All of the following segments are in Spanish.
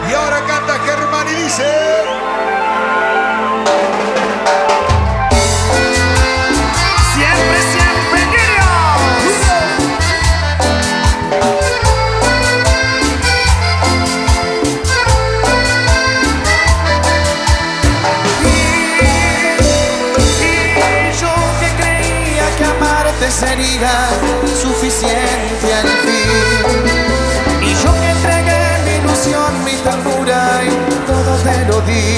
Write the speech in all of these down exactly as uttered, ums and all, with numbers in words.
Y ahora canta Germán y dice... Siempre, siempre queridos. Y yo que creía que amarte sería suficiente al fin. Y yo que entregué mi ilusión, mi ternura y todo te lo di.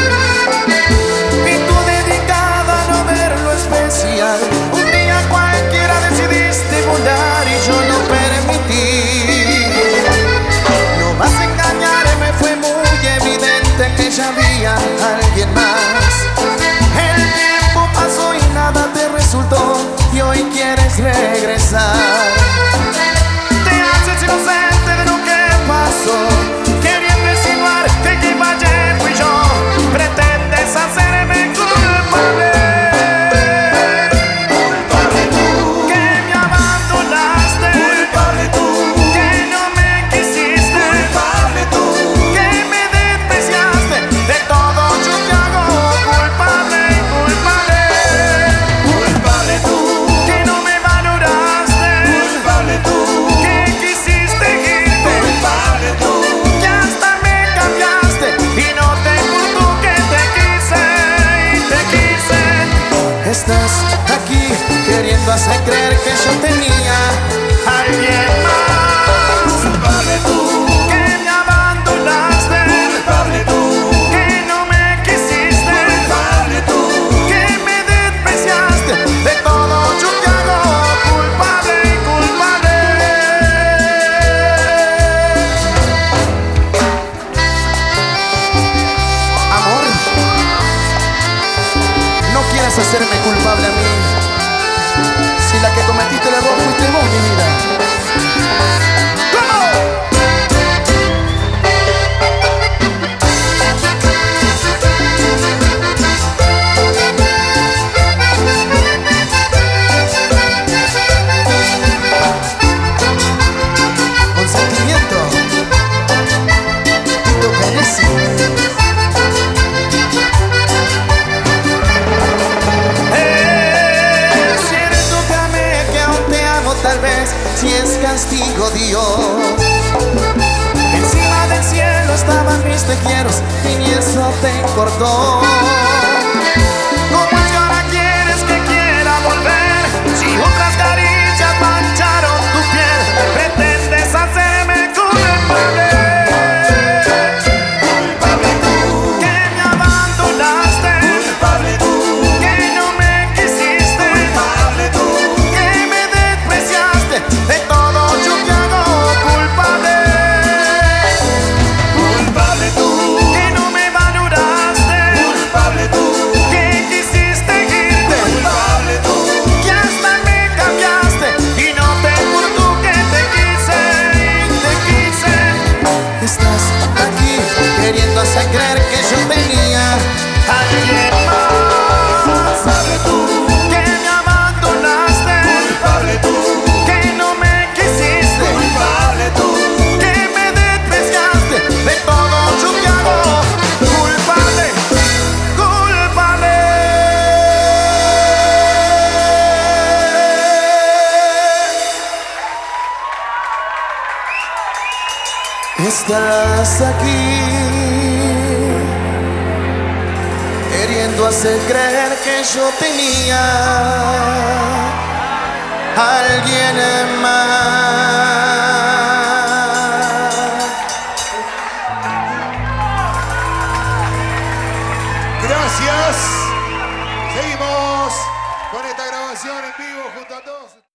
Y tú dedicada a no ver lo especial, un día cualquiera decidiste volar y yo no permití. No vas a engañarme, fue muy evidente que ya había alguien más. El tiempo pasó y nada te resultó y hoy quieres regresar. Te haces inocente de lo que pasó, queriendo insinuar que el que fallé fui yo. Pretendes hacerme culpable. Culpable tú, que me abandonaste. Culpable tú, que no me quisiste. Culpable tú, que me despreciaste. De todo yo te hago culpable, culpable. Culpable tú, que no me valoraste. Culpable tú, que quisiste irte. Culpable tú, que hasta me cambiaste y no te importó que te quise y te quise. Estás aquí queriendo hacer creer que yo tenía a alguien más. Culpable tú, que me abandonaste. Culpable tú, que no me quisiste. Culpable tú, que me despreciaste. De todo yo te hago culpable y culpable. Amor, no quieras hacerme culpable a mí. Si la que cometiste el error fuiste vos, mi vida. ¡Vamos! Con sentimiento, Tito Pérez. Es cierto que amé, que aún te amo, tal vez si es castigo Dios. Encima del cielo estaban mis te quieros y ni eso te importó. ¿Cómo es que ahora quieres que quiera volver si otras caricias mancharon tu piel? Pretendes hacerme culpable. Culpable tú, que me abandonaste. Culpable tú, que no me quisiste. Culpable tú, que me despreciaste. De todo yo te hago culpable. Culpable tú, que no me valoraste. Culpable tú, que quisiste irte. Culpable tú, que hasta me cambiaste y no te importó que te quise y te quise. Estás aquí queriendo hacer creer que yo tenía a alguien más. Culpable tú, que me abandonaste. Culpable tú, que no me quisiste. Culpable tú, que me despreciaste. De todo yo te hago culpable, culpable. Estás aquí queriendo hacer creer que yo tenía a alguien más. Gracias. Seguimos con esta grabación en vivo junto a todos.